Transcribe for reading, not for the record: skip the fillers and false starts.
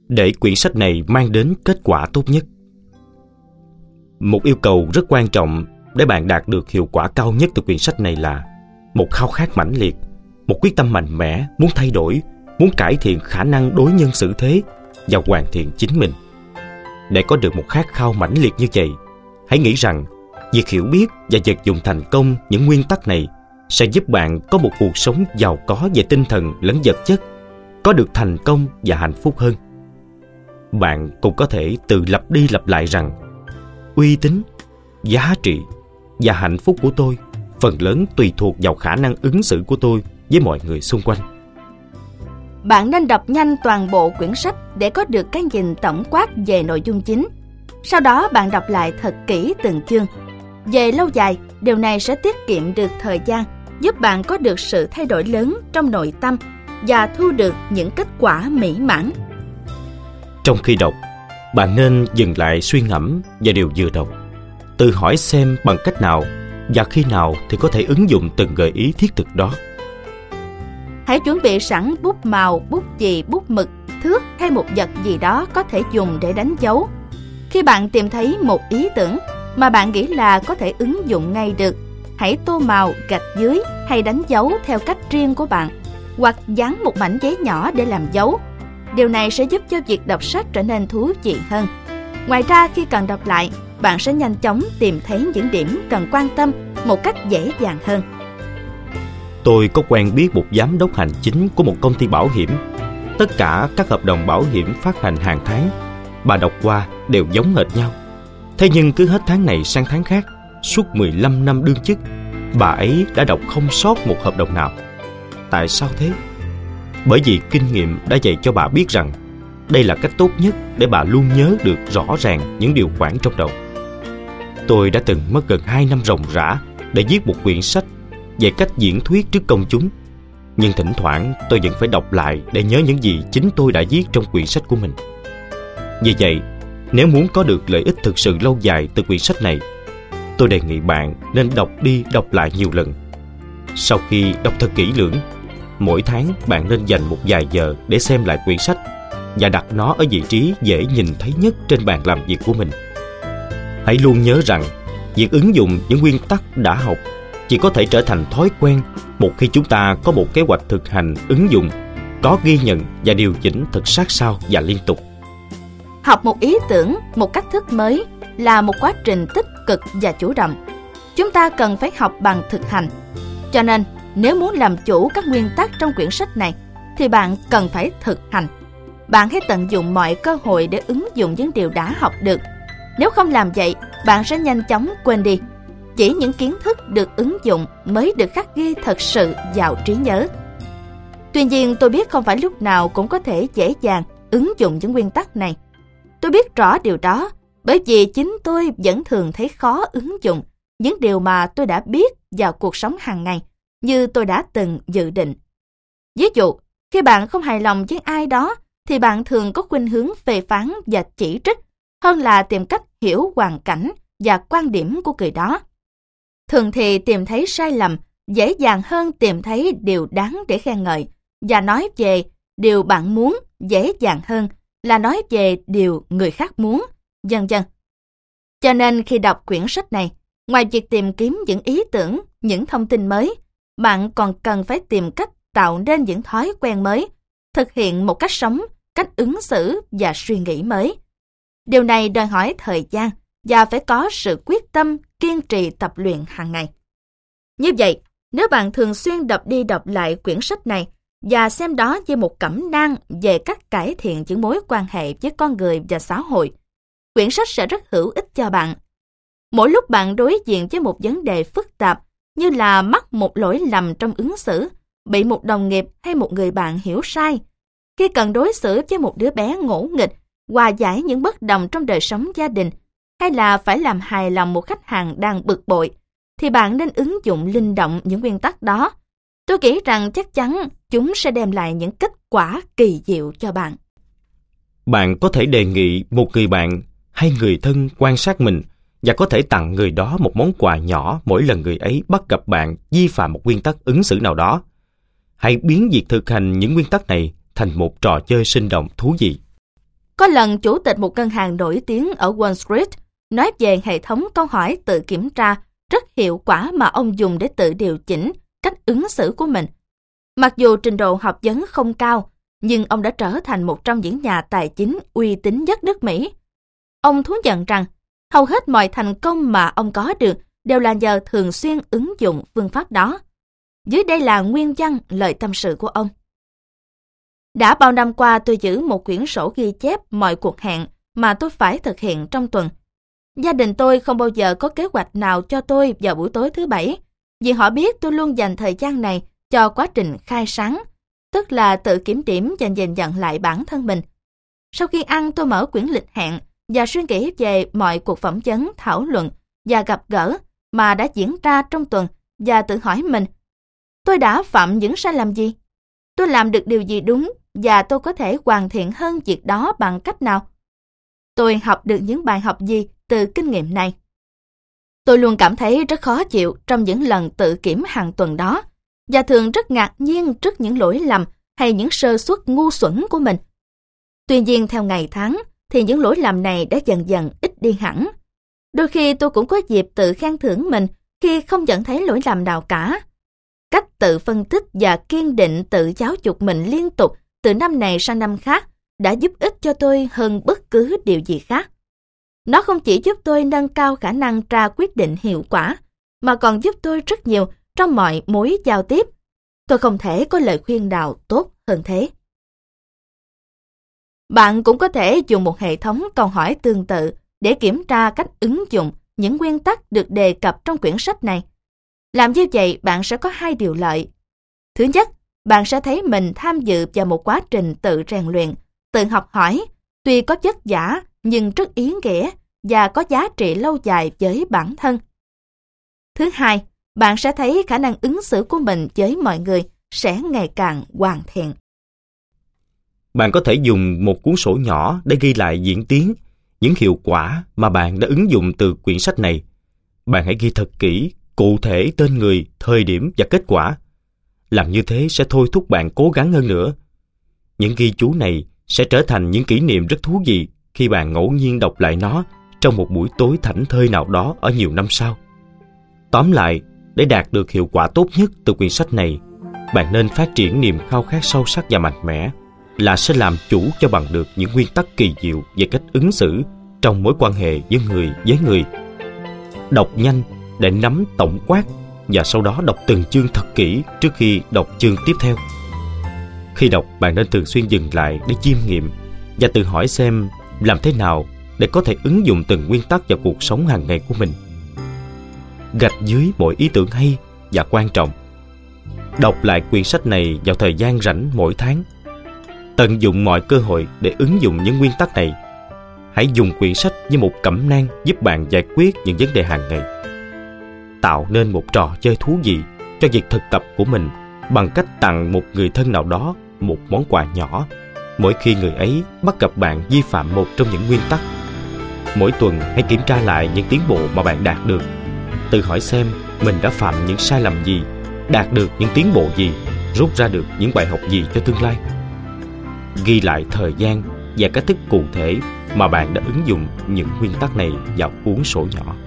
để quyển sách này mang đến kết quả tốt nhất. Một yêu cầu rất quan trọng để bạn đạt được hiệu quả cao nhất từ quyển sách này là một khao khát mãnh liệt, một quyết tâm mạnh mẽ, muốn thay đổi, muốn cải thiện khả năng đối nhân xử thế và hoàn thiện chính mình. Để có được một khát khao mãnh liệt như vậy, hãy nghĩ rằng việc hiểu biết và vận dụng thành công những nguyên tắc này sẽ giúp bạn có một cuộc sống giàu có về tinh thần lẫn vật chất, có được thành công và hạnh phúc hơn. Bạn cũng có thể tự lặp đi lặp lại rằng uy tín, giá trị và hạnh phúc của tôi phần lớn tùy thuộc vào khả năng ứng xử của tôi với mọi người xung quanh. Bạn nên đọc nhanh toàn bộ quyển sách để có được cái nhìn tổng quát về nội dung chính. Sau đó bạn đọc lại thật kỹ từng chương. Về lâu dài, điều này sẽ tiết kiệm được thời gian, giúp bạn có được sự thay đổi lớn trong nội tâm và thu được những kết quả mỹ mãn. Trong khi đọc, bạn nên dừng lại suy ngẫm về điều vừa đọc, tự hỏi xem bằng cách nào và khi nào thì có thể ứng dụng từng gợi ý thiết thực đó. Hãy chuẩn bị sẵn bút màu, bút chì, bút mực, thước hay một vật gì đó có thể dùng để đánh dấu. Khi bạn tìm thấy một ý tưởng mà bạn nghĩ là có thể ứng dụng ngay được, hãy tô màu, gạch dưới hay đánh dấu theo cách riêng của bạn, hoặc dán một mảnh giấy nhỏ để làm dấu. Điều này sẽ giúp cho việc đọc sách trở nên thú vị hơn. Ngoài ra, khi cần đọc lại, bạn sẽ nhanh chóng tìm thấy những điểm cần quan tâm một cách dễ dàng hơn. Tôi có quen biết một giám đốc hành chính của một công ty bảo hiểm. Tất cả các hợp đồng bảo hiểm phát hành hàng tháng, bà đọc qua đều giống hệt nhau. Thế nhưng cứ hết tháng này sang tháng khác, suốt 15 năm đương chức, bà ấy đã đọc không sót một hợp đồng nào. Tại sao thế? Bởi vì kinh nghiệm đã dạy cho bà biết rằng đây là cách tốt nhất để bà luôn nhớ được rõ ràng những điều khoản trong đầu. Tôi đã từng mất gần 2 năm ròng rã để viết một quyển sách về cách diễn thuyết trước công chúng. Nhưng thỉnh thoảng tôi vẫn phải đọc lại để nhớ những gì chính tôi đã viết trong quyển sách của mình. Vì vậy, nếu muốn có được lợi ích thực sự lâu dài từ quyển sách này, tôi đề nghị bạn nên đọc đi đọc lại nhiều lần. Sau khi đọc thật kỹ lưỡng, mỗi tháng bạn nên dành một vài giờ để xem lại quyển sách và đặt nó ở vị trí dễ nhìn thấy nhất trên bàn làm việc của mình. Hãy luôn nhớ rằng việc ứng dụng những nguyên tắc đã học chỉ có thể trở thành thói quen một khi chúng ta có một kế hoạch thực hành ứng dụng, có ghi nhận và điều chỉnh thật sát sao và liên tục. Học một ý tưởng, một cách thức mới là một quá trình tích cực và chủ động. Chúng ta cần phải học bằng thực hành. Cho nên, nếu muốn làm chủ các nguyên tắc trong quyển sách này, thì bạn cần phải thực hành. Bạn hãy tận dụng mọi cơ hội để ứng dụng những điều đã học được. Nếu không làm vậy, bạn sẽ nhanh chóng quên đi. Chỉ những kiến thức được ứng dụng mới được khắc ghi thật sự vào trí nhớ. Tuy nhiên, tôi biết không phải lúc nào cũng có thể dễ dàng ứng dụng những nguyên tắc này. Tôi biết rõ điều đó, bởi vì chính tôi vẫn thường thấy khó ứng dụng những điều mà tôi đã biết vào cuộc sống hàng ngày, như tôi đã từng dự định. Ví dụ, khi bạn không hài lòng với ai đó, thì bạn thường có khuynh hướng phê phán và chỉ trích, hơn là tìm cách hiểu hoàn cảnh và quan điểm của người đó. Thường thì tìm thấy sai lầm dễ dàng hơn tìm thấy điều đáng để khen ngợi, và nói về điều bạn muốn dễ dàng hơn là nói về điều người khác muốn, vân vân. Cho nên khi đọc quyển sách này, ngoài việc tìm kiếm những ý tưởng, những thông tin mới, bạn còn cần phải tìm cách tạo nên những thói quen mới, thực hiện một cách sống, cách ứng xử và suy nghĩ mới. Điều này đòi hỏi thời gian và phải có sự quyết tâm, kiên trì tập luyện hàng ngày. Như vậy, nếu bạn thường xuyên đọc đi đọc lại quyển sách này và xem đó như một cẩm nang về cách cải thiện những mối quan hệ với con người và xã hội, quyển sách sẽ rất hữu ích cho bạn. Mỗi lúc bạn đối diện với một vấn đề phức tạp, như là mắc một lỗi lầm trong ứng xử, bị một đồng nghiệp hay một người bạn hiểu sai, khi cần đối xử với một đứa bé ngỗ nghịch, hòa giải những bất đồng trong đời sống gia đình, hay là phải làm hài lòng một khách hàng đang bực bội, thì bạn nên ứng dụng linh động những nguyên tắc đó. Tôi nghĩ rằng chắc chắn chúng sẽ đem lại những kết quả kỳ diệu cho bạn. Bạn có thể đề nghị một người bạn hay người thân quan sát mình và có thể tặng người đó một món quà nhỏ mỗi lần người ấy bắt gặp bạn vi phạm một nguyên tắc ứng xử nào đó. Hãy biến việc thực hành những nguyên tắc này thành một trò chơi sinh động thú vị. Có lần chủ tịch một ngân hàng nổi tiếng ở Wall Street nói về hệ thống câu hỏi tự kiểm tra rất hiệu quả mà ông dùng để tự điều chỉnh cách ứng xử của mình. Mặc dù trình độ học vấn không cao, nhưng ông đã trở thành một trong những nhà tài chính uy tín nhất nước Mỹ. Ông thú nhận rằng, hầu hết mọi thành công mà ông có được đều là nhờ thường xuyên ứng dụng phương pháp đó. Dưới đây là nguyên văn lời tâm sự của ông. Đã bao năm qua tôi giữ một quyển sổ ghi chép mọi cuộc hẹn mà tôi phải thực hiện trong tuần. Gia đình tôi không bao giờ có kế hoạch nào cho tôi vào buổi tối thứ Bảy, vì họ biết tôi luôn dành thời gian này cho quá trình khai sáng, tức là tự kiểm điểm và nhìn nhận lại bản thân mình. Sau khi ăn, tôi mở quyển lịch hẹn và suy nghĩ về mọi cuộc phỏng vấn, thảo luận và gặp gỡ mà đã diễn ra trong tuần và tự hỏi mình, tôi đã phạm những sai lầm gì? Tôi làm được điều gì đúng và tôi có thể hoàn thiện hơn việc đó bằng cách nào? Tôi học được những bài học gì từ kinh nghiệm này? Tôi luôn cảm thấy rất khó chịu trong những lần tự kiểm hàng tuần đó và thường rất ngạc nhiên trước những lỗi lầm hay những sơ suất ngu xuẩn của mình. Tuy nhiên theo ngày tháng thì những lỗi lầm này đã dần dần ít đi hẳn. Đôi khi tôi cũng có dịp tự khen thưởng mình khi không nhận thấy lỗi lầm nào cả. Cách tự phân tích và kiên định tự giáo dục mình liên tục từ năm này sang năm khác đã giúp ích cho tôi hơn bất cứ điều gì khác. Nó không chỉ giúp tôi nâng cao khả năng ra quyết định hiệu quả, mà còn giúp tôi rất nhiều trong mọi mối giao tiếp. Tôi không thể có lời khuyên nào tốt hơn thế. Bạn cũng có thể dùng một hệ thống câu hỏi tương tự để kiểm tra cách ứng dụng những nguyên tắc được đề cập trong quyển sách này. Làm như vậy, bạn sẽ có hai điều lợi. Thứ nhất, bạn sẽ thấy mình tham dự vào một quá trình tự rèn luyện, tự học hỏi, tuy có vất vả nhưng rất ý nghĩa và có giá trị lâu dài với bản thân. Thứ hai, bạn sẽ thấy khả năng ứng xử của mình với mọi người sẽ ngày càng hoàn thiện. Bạn có thể dùng một cuốn sổ nhỏ để ghi lại diễn tiến, những hiệu quả mà bạn đã ứng dụng từ quyển sách này. Bạn hãy ghi thật kỹ, cụ thể tên người, thời điểm và kết quả. Làm như thế sẽ thôi thúc bạn cố gắng hơn nữa. Những ghi chú này sẽ trở thành những kỷ niệm rất thú vị khi bạn ngẫu nhiên đọc lại nó trong một buổi tối thảnh thơi nào đó ở nhiều năm sau. Tóm lại, để đạt được hiệu quả tốt nhất từ quyển sách này, bạn nên phát triển niềm khao khát sâu sắc và mạnh mẽ là sẽ làm chủ cho bằng được những nguyên tắc kỳ diệu về cách ứng xử trong mối quan hệ với người. Đọc nhanh để nắm tổng quát và sau đó đọc từng chương thật kỹ trước khi đọc chương tiếp theo. Khi đọc, bạn nên thường xuyên dừng lại để chiêm nghiệm và tự hỏi xem làm thế nào để có thể ứng dụng từng nguyên tắc vào cuộc sống hàng ngày của mình. Gạch dưới mỗi ý tưởng hay và quan trọng. Đọc lại quyển sách này vào thời gian rảnh mỗi tháng. Tận dụng mọi cơ hội để ứng dụng những nguyên tắc này. Hãy dùng quyển sách như một cẩm nang giúp bạn giải quyết những vấn đề hàng ngày. Tạo nên một trò chơi thú vị cho việc thực tập của mình bằng cách tặng một người thân nào đó một món quà nhỏ mỗi khi người ấy bắt gặp bạn vi phạm một trong những nguyên tắc. Mỗi tuần hãy kiểm tra lại những tiến bộ mà bạn đạt được. Tự hỏi xem mình đã phạm những sai lầm gì, đạt được những tiến bộ gì, rút ra được những bài học gì cho tương lai. Ghi lại thời gian và cách thức cụ thể mà bạn đã ứng dụng những nguyên tắc này vào cuốn sổ nhỏ.